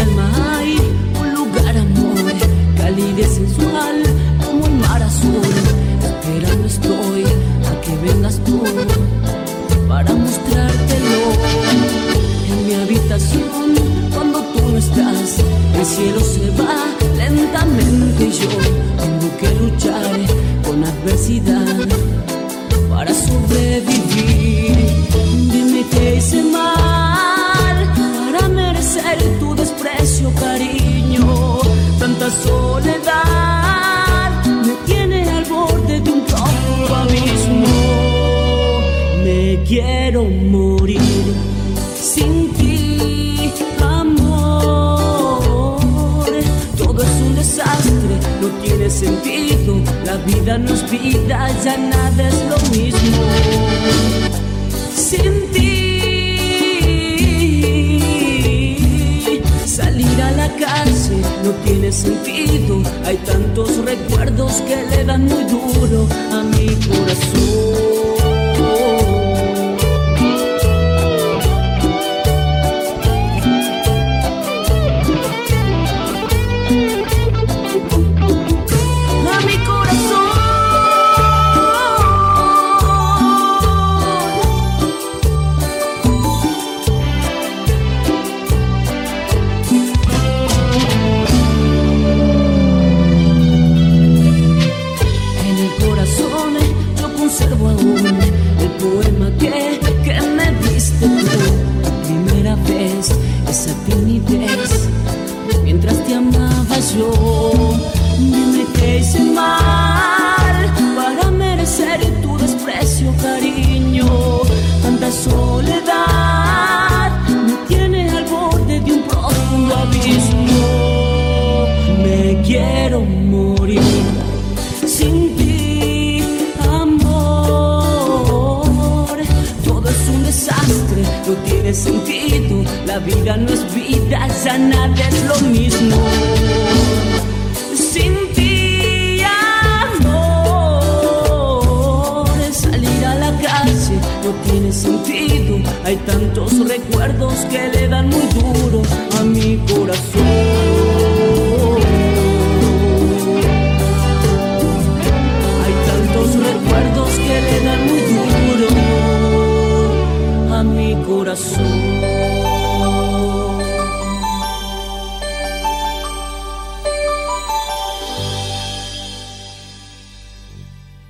alma hay un lugar, amor, calidez sensual como el mar azul. Esperando estoy a que vengas tú para mostrártelo. En mi habitación, cuando tú no estás, el cielo se va lentamente y yo tengo que luchar con adversidad para sobrevivir. Dime qué hice mal para merecer tu desprecio, cariño. Tanta soledad me tiene al borde de un profundo abismo. Me quiero morir sin ti, amor. Todo es un desastre, no tiene sentido. La vida no es vida, ya nada es lo mismo sin ti. Salir a la calle no tiene sentido. Hay tantos recuerdos que le dan muy duro a mi corazón. Conservo aún el poema que me diste tú. Primera vez, esa timidez, mientras te amaba yo. Dime qué hice mal para merecer tu desprecio, cariño. Tanta soledad me tiene al borde de un profundo abismo. Me quiero morir sin ti. No tiene sentido, la vida no es vida, ya nada es lo mismo sin ti, amor. Salir a la calle no tiene sentido, hay tantos recuerdos que le dan muy duro a mí.